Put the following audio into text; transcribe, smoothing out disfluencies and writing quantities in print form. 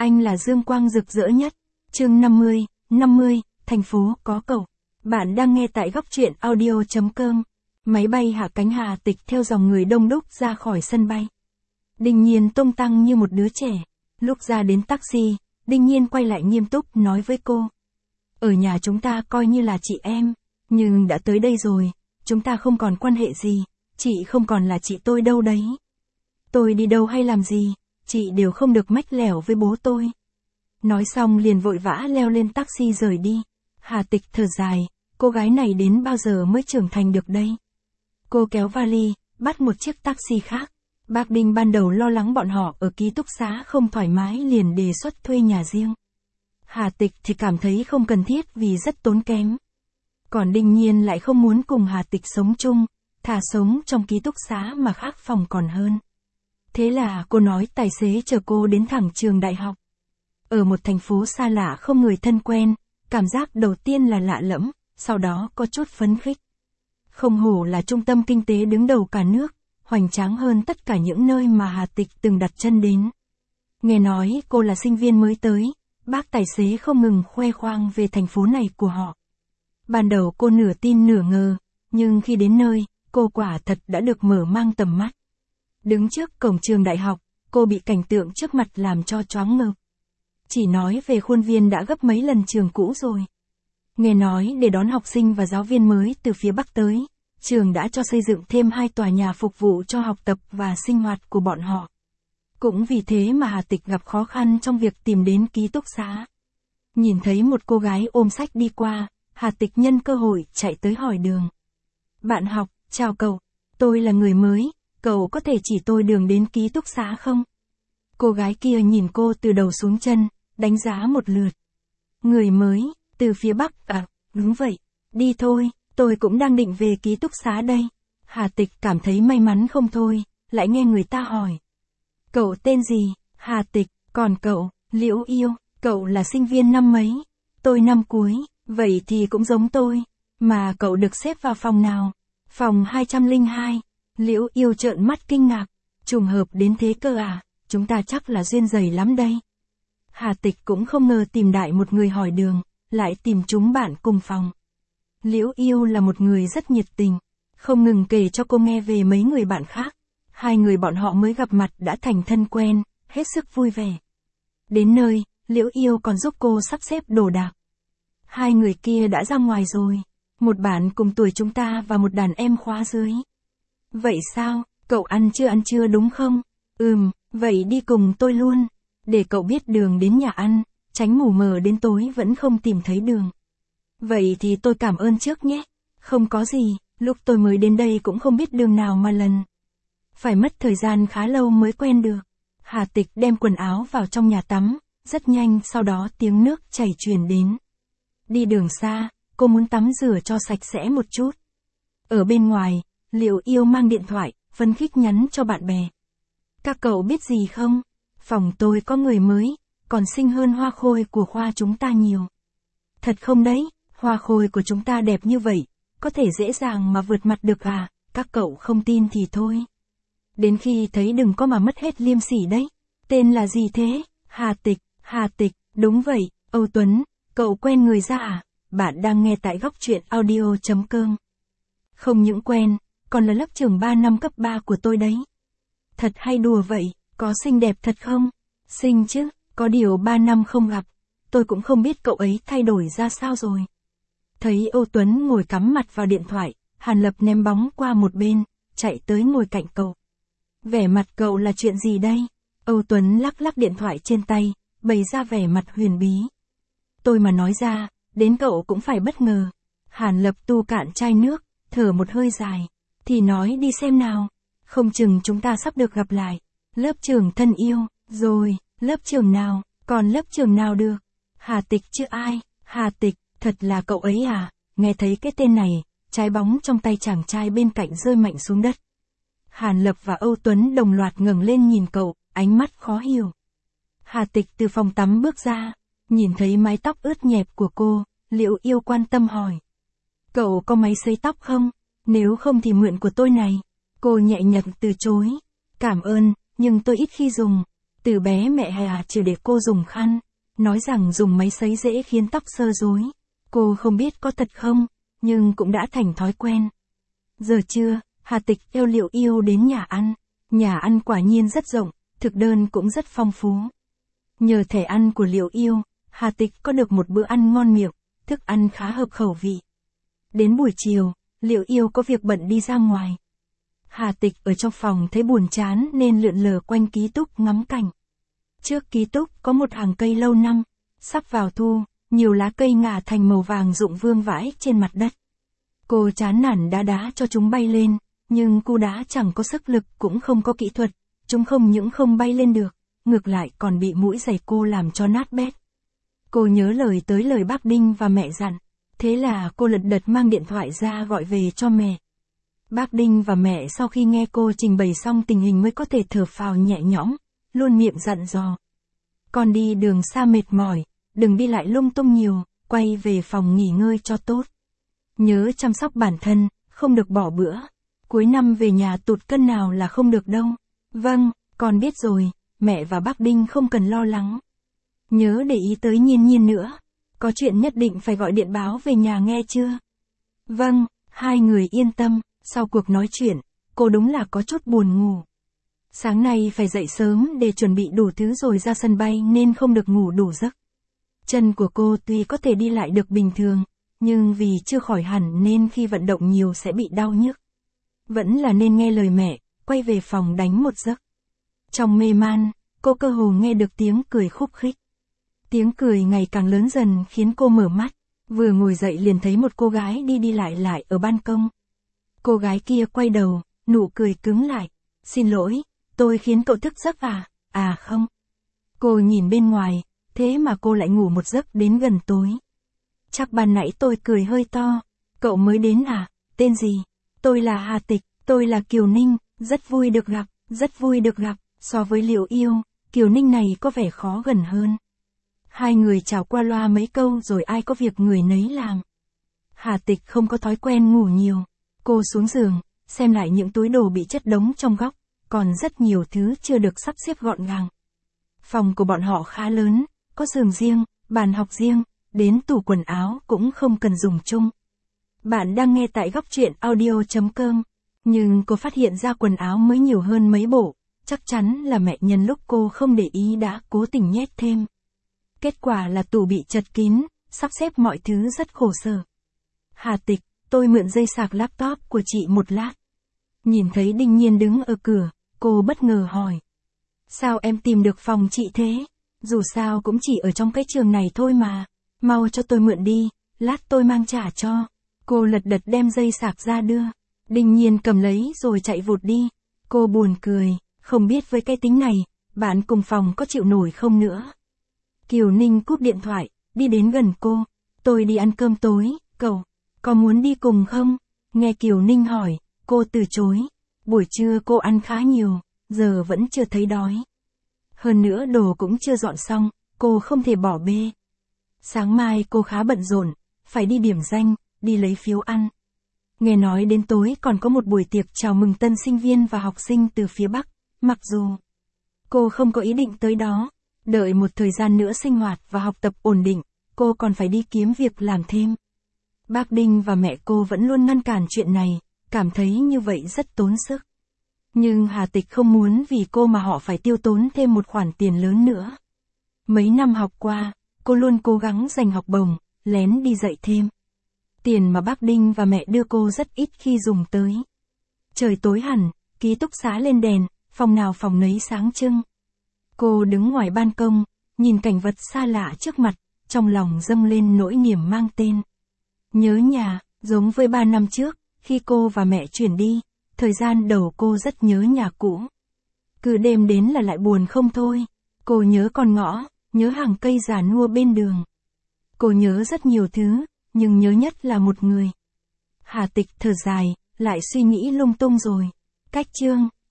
anh là dương quang rực rỡ nhất. Chương 50, thành phố có cậu. Bạn đang nghe tại góc truyện audio.com. Máy bay hạ cánh, Hà Tịch theo dòng người đông đúc ra khỏi sân bay. Đinh Nhiên tung tăng như một đứa trẻ. Lúc ra đến taxi, Đinh Nhiên quay lại nghiêm túc nói với cô. Ở nhà chúng ta coi như là chị em, nhưng đã tới đây rồi, chúng ta không còn quan hệ gì, chị không còn là chị tôi đâu đấy. Tôi đi đâu hay làm gì, chị đều không được mách lẻo với bố tôi. Nói xong liền vội vã leo lên taxi rời đi. Hà Tịch thở dài, cô gái này đến bao giờ mới trưởng thành được đây. Cô kéo vali, bắt một chiếc taxi khác. Bác Đinh ban đầu lo lắng bọn họ ở ký túc xá không thoải mái liền đề xuất thuê nhà riêng. Hà Tịch thì cảm thấy không cần thiết vì rất tốn kém. Còn Đinh Nhiên lại không muốn cùng Hà Tịch sống chung, thà sống trong ký túc xá mà khác phòng còn hơn. Thế là cô nói tài xế chở cô đến thẳng trường đại học. Ở một thành phố xa lạ không người thân quen, cảm giác đầu tiên là lạ lẫm, sau đó có chút phấn khích. Không hổ là trung tâm kinh tế đứng đầu cả nước, hoành tráng hơn tất cả những nơi mà Hà Tịch từng đặt chân đến. Nghe nói cô là sinh viên mới tới, bác tài xế không ngừng khoe khoang về thành phố này của họ. Ban đầu cô nửa tin nửa ngờ, nhưng khi đến nơi, cô quả thật đã được mở mang tầm mắt. Đứng trước cổng trường đại học, cô bị cảnh tượng trước mặt làm cho choáng ngợp. Chỉ nói về khuôn viên đã gấp mấy lần trường cũ rồi. Nghe nói để đón học sinh và giáo viên mới từ phía Bắc tới, trường đã cho xây dựng thêm 2 tòa nhà phục vụ cho học tập và sinh hoạt của bọn họ. Cũng vì thế mà Hà Tịch gặp khó khăn trong việc tìm đến ký túc xá. Nhìn thấy một cô gái ôm sách đi qua, Hà Tịch nhân cơ hội chạy tới hỏi đường. Bạn học, chào cậu, tôi là người mới, cậu có thể chỉ tôi đường đến ký túc xá không? Cô gái kia nhìn cô từ đầu xuống chân, đánh giá một lượt. Người mới, từ phía Bắc à, đúng vậy, đi thôi, tôi cũng đang định về ký túc xá đây. Hà Tịch cảm thấy may mắn không thôi, lại nghe người ta hỏi. Cậu tên gì? Hà Tịch, còn cậu, Liễu Yêu, cậu là sinh viên năm mấy? Tôi năm cuối, vậy thì cũng giống tôi, mà cậu được xếp vào phòng nào? Phòng 202, Liễu Yêu trợn mắt kinh ngạc, trùng hợp đến thế cơ à, chúng ta chắc là duyên dày lắm đây. Hà Tịch cũng không ngờ tìm đại một người hỏi đường, lại tìm chúng bạn cùng phòng. Liễu Yêu là một người rất nhiệt tình, không ngừng kể cho cô nghe về mấy người bạn khác. 2 người bọn họ mới gặp mặt đã thành thân quen, hết sức vui vẻ. Đến nơi, Liễu Yêu còn giúp cô sắp xếp đồ đạc. 2 người kia đã ra ngoài rồi, một bạn cùng tuổi chúng ta và một đàn em khóa dưới. Vậy sao, cậu ăn chưa đúng không? Vậy đi cùng tôi luôn, để cậu biết đường đến nhà ăn, tránh mù mờ đến tối vẫn không tìm thấy đường. Vậy thì tôi cảm ơn trước nhé. Không có gì, lúc tôi mới đến đây cũng không biết đường nào mà lần. Phải mất thời gian khá lâu mới quen được. Hà Tịch đem quần áo vào trong nhà tắm, rất nhanh sau đó tiếng nước chảy truyền đến. Đi đường xa, cô muốn tắm rửa cho sạch sẽ một chút. Ở bên ngoài, Liễu Yêu mang điện thoại, phấn khích nhắn cho bạn bè. Các cậu biết gì không? Phòng tôi có người mới, còn xinh hơn Hoa Khôi của khoa chúng ta nhiều. Thật không đấy, Hoa Khôi của chúng ta đẹp như vậy, có thể dễ dàng mà vượt mặt được à, các cậu không tin thì thôi. Đến khi thấy đừng có mà mất hết liêm sỉ đấy. Tên là gì thế? Hà Tịch, đúng vậy, Âu Tuấn, cậu quen người ra à? Bạn đang nghe tại góc truyện audio.com. Không những quen, còn là lớp trưởng 3 năm cấp 3 của tôi đấy. Thật hay đùa vậy, có xinh đẹp thật không? Xinh chứ, có điều 3 năm không gặp, tôi cũng không biết cậu ấy thay đổi ra sao rồi. Thấy Âu Tuấn ngồi cắm mặt vào điện thoại, Hàn Lập ném bóng qua một bên, chạy tới ngồi cạnh cậu. Vẻ mặt cậu là chuyện gì đây? Âu Tuấn lắc lắc điện thoại trên tay, bày ra vẻ mặt huyền bí. Tôi mà nói ra, đến cậu cũng phải bất ngờ. Hàn Lập tu cạn chai nước, thở một hơi dài. Thì nói đi xem nào, không chừng chúng ta sắp được gặp lại. Lớp trưởng thân yêu, rồi, lớp trưởng nào, còn lớp trưởng nào được? Hà Tịch chứ ai? Hà Tịch, thật là cậu ấy à? Nghe thấy cái tên này, trái bóng trong tay chàng trai bên cạnh rơi mạnh xuống đất. Hàn Lập và Âu Tuấn đồng loạt ngẩng lên nhìn cậu, ánh mắt khó hiểu. Hà Tịch từ phòng tắm bước ra, nhìn thấy mái tóc ướt nhẹp của cô, Liễu Yêu quan tâm hỏi. Cậu có máy sấy tóc không? Nếu không thì mượn của tôi này. Cô nhẹ nhàng từ chối. Cảm ơn, nhưng tôi ít khi dùng. Từ bé mẹ Hà chỉ để cô dùng khăn, nói rằng dùng máy sấy dễ khiến tóc xơ rối. Cô không biết có thật không, nhưng cũng đã thành thói quen. Giờ trưa, Hà Tịch theo Liệu Yêu đến nhà ăn. Nhà ăn quả nhiên rất rộng, thực đơn cũng rất phong phú. Nhờ thẻ ăn của Liệu Yêu, Hà Tịch có được một bữa ăn ngon miệng, thức ăn khá hợp khẩu vị. Đến buổi chiều, Liệu Yêu có việc bận đi ra ngoài. Hà Tịch ở trong phòng thấy buồn chán nên lượn lờ quanh ký túc ngắm cảnh. Trước ký túc có một hàng cây lâu năm, sắp vào thu, nhiều lá cây ngả thành màu vàng rụng vương vãi trên mặt đất. Cô chán nản đá cho chúng bay lên, nhưng cú đá chẳng có sức lực cũng không có kỹ thuật, chúng không những không bay lên được, ngược lại còn bị mũi giày cô làm cho nát bét. Cô nhớ lời bác Đinh và mẹ dặn, thế là cô lật đật mang điện thoại ra gọi về cho mẹ. Bác Đinh và mẹ sau khi nghe cô trình bày xong tình hình mới có thể thở phào nhẹ nhõm, luôn miệng dặn dò. Con đi đường xa mệt mỏi, đừng đi lại lung tung nhiều, quay về phòng nghỉ ngơi cho tốt. Nhớ chăm sóc bản thân, không được bỏ bữa. Cuối năm về nhà tụt cân nào là không được đâu. Vâng, con biết rồi, mẹ và bác Đinh không cần lo lắng. Nhớ để ý tới Nhiên Nhiên nữa. Có chuyện nhất định phải gọi điện báo về nhà nghe chưa? Vâng, hai người yên tâm. Sau cuộc nói chuyện, cô đúng là có chút buồn ngủ. Sáng nay phải dậy sớm để chuẩn bị đủ thứ rồi ra sân bay nên không được ngủ đủ giấc. Chân của cô tuy có thể đi lại được bình thường, nhưng vì chưa khỏi hẳn nên khi vận động nhiều sẽ bị đau nhức. Vẫn là nên nghe lời mẹ, quay về phòng đánh một giấc. Trong mê man, cô cơ hồ nghe được tiếng cười khúc khích. Tiếng cười ngày càng lớn dần khiến cô mở mắt, vừa ngồi dậy liền thấy một cô gái đi lại ở ban công. Cô gái kia quay đầu, nụ cười cứng lại. Xin lỗi, tôi khiến cậu thức giấc à? À không. Cô nhìn bên ngoài, thế mà cô lại ngủ một giấc đến gần tối. Chắc ban nãy tôi cười hơi to. Cậu mới đến à? Tên gì? Tôi là Hà Tịch, tôi là Kiều Ninh, rất vui được gặp. So với Liệu Yêu, Kiều Ninh này có vẻ khó gần hơn. Hai người chào qua loa mấy câu rồi ai có việc người nấy làm. Hà Tịch không có thói quen ngủ nhiều. Cô xuống giường, xem lại những túi đồ bị chất đống trong góc, còn rất nhiều thứ chưa được sắp xếp gọn gàng. Phòng của bọn họ khá lớn, có giường riêng, bàn học riêng, đến tủ quần áo cũng không cần dùng chung. Bạn đang nghe tại góc truyện audio.com, nhưng cô phát hiện ra quần áo mới nhiều hơn mấy bộ, chắc chắn là mẹ nhân lúc cô không để ý đã cố tình nhét thêm. Kết quả là tủ bị chật kín, sắp xếp mọi thứ rất khổ sở. Hà Tịch, tôi mượn dây sạc laptop của chị một lát. Nhìn thấy Đinh Nhiên đứng ở cửa, cô bất ngờ hỏi. Sao em tìm được phòng chị thế? Dù sao cũng chỉ ở trong cái trường này thôi mà. Mau cho tôi mượn đi, lát tôi mang trả cho. Cô lật đật đem dây sạc ra đưa. Đinh Nhiên cầm lấy rồi chạy vụt đi. Cô buồn cười, không biết với cái tính này, bạn cùng phòng có chịu nổi không nữa. Kiều Ninh cúp điện thoại, đi đến gần cô. Tôi đi ăn cơm tối, cậu có muốn đi cùng không? Nghe Kiều Ninh hỏi, cô từ chối. Buổi trưa cô ăn khá nhiều, giờ vẫn chưa thấy đói. Hơn nữa đồ cũng chưa dọn xong, cô không thể bỏ bê. Sáng mai cô khá bận rộn, phải đi điểm danh, đi lấy phiếu ăn. Nghe nói đến tối còn có một buổi tiệc chào mừng tân sinh viên và học sinh từ phía Bắc, mặc dù cô không có ý định tới đó, đợi một thời gian nữa sinh hoạt và học tập ổn định, cô còn phải đi kiếm việc làm thêm. Bác Đinh và mẹ cô vẫn luôn ngăn cản chuyện này, cảm thấy như vậy rất tốn sức. Nhưng Hà Tịch không muốn vì cô mà họ phải tiêu tốn thêm một khoản tiền lớn nữa. Mấy năm học qua, cô luôn cố gắng giành học bổng, lén đi dạy thêm. Tiền mà bác Đinh và mẹ đưa cô rất ít khi dùng tới. Trời tối hẳn, ký túc xá lên đèn, phòng nào phòng nấy sáng trưng. Cô đứng ngoài ban công, nhìn cảnh vật xa lạ trước mặt, trong lòng dâng lên nỗi niềm mang tên nhớ nhà, giống với 3 năm trước, khi cô và mẹ chuyển đi, thời gian đầu cô rất nhớ nhà cũ. Cứ đêm đến là lại buồn không thôi. Cô nhớ con ngõ, nhớ hàng cây già nua bên đường. Cô nhớ rất nhiều thứ, nhưng nhớ nhất là một người. Hà Tịch thở dài, lại suy nghĩ lung tung rồi. Cách chương